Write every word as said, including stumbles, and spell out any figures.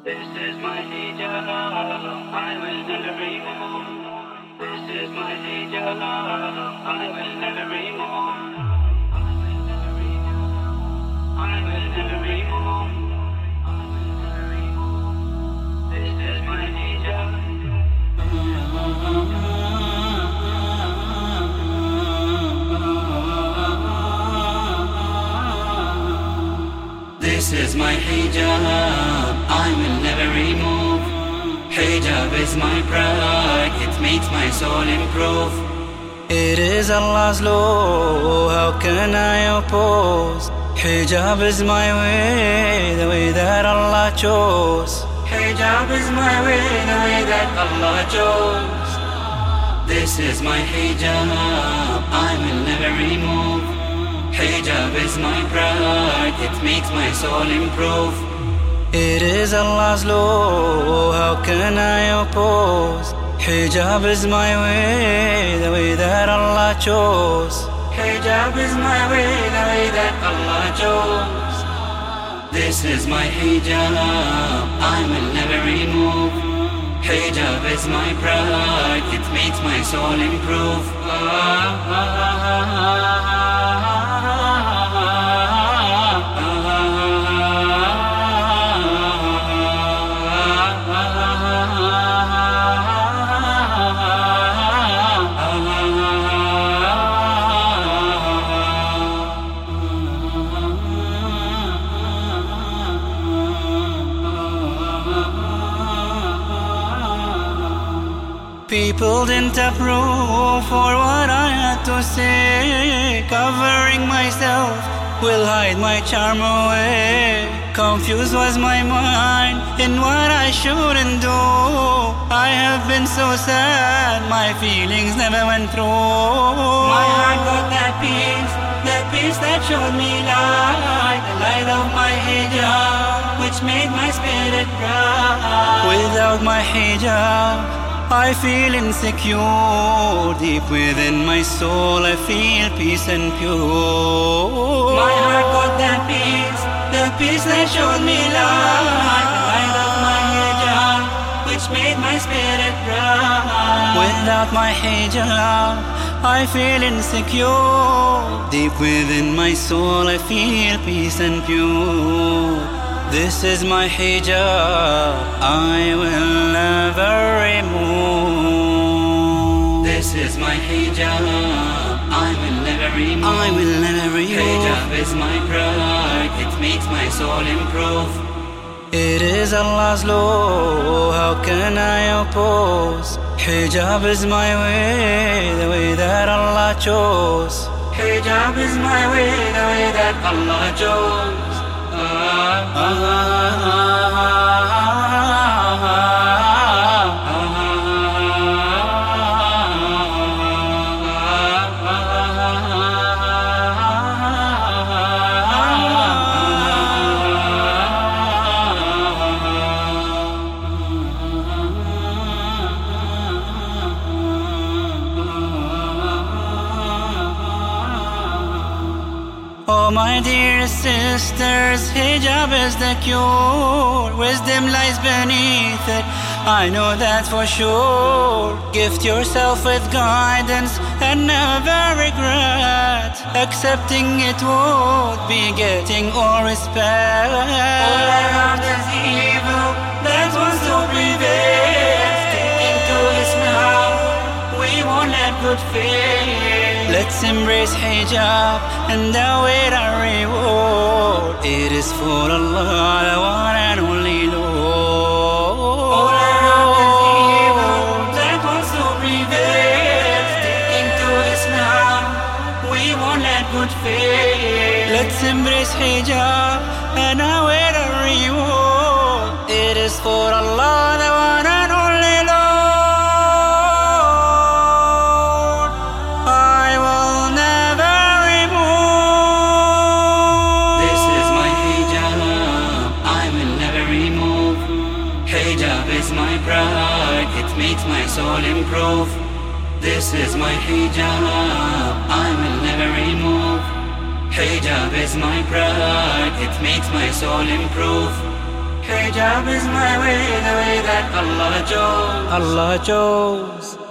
This is my hijab, I will never remove. This is my hijab, I will never remove. I will never remove. This is my hijab. This is my hijab, I will never remove. Hijab is my pride, it makes my soul improve. It is Allah's law, how can I oppose? Hijab is my way, the way that Allah chose. Hijab is my way, the way that Allah chose. This is my hijab, I will never remove. Hijab is my pride, it makes my soul improve. It is Allah's law, how can I oppose? Hijab is my way, the way that Allah chose. Hijab is my way, the way that Allah chose. This is my hijab, I will never remove. Hijab is my pride, it makes my soul improve. Ah, ah, ah, ah, People didn't approve for what I had to say. Covering myself will hide my charm away. Confused was my mind in what I shouldn't do. I have been so sad, my feelings never went through. My heart got that peace, that peace that showed me light, the light of my hijab, which made my spirit bright. Without my hijab, I feel insecure. Deep within my soul I feel peace and pure. My heart got that peace, the peace that showed me light, the light of my hijab, which made my spirit bright. Without my hijab I feel insecure. Deep within my soul I feel peace and pure. This is my hijab, I will never remove. This is my hijab, I will never remove. I will never remove. Hijab is my pride, it makes my soul improve. It is Allah's law, how can I oppose? Hijab is my way, the way that Allah chose. Hijab is my way, the way that Allah chose. Ah, ah, ah, ah, ah, Oh my dear sisters, hijab is the cure. Wisdom lies beneath it, I know that for sure. Gift yourself with guidance and never regret. Accepting it would be getting all respect. All around is evil that wants to prevail. Sticking to Islam, we won't let good fail. Let's embrace hijab and await our reward. It is for Allah, the one and only Lord. All around is evil that wants to prevail. Sticking to Islam, we won't let good fail. Let's embrace hijab and await our reward. It is for Allah, the one and only Lord. Hijab is my pride, it makes my soul improve. This is my hijab, I will never remove. Hijab is my pride, it makes my soul improve. Hijab is my way, the way that Allah chose. Allah chose.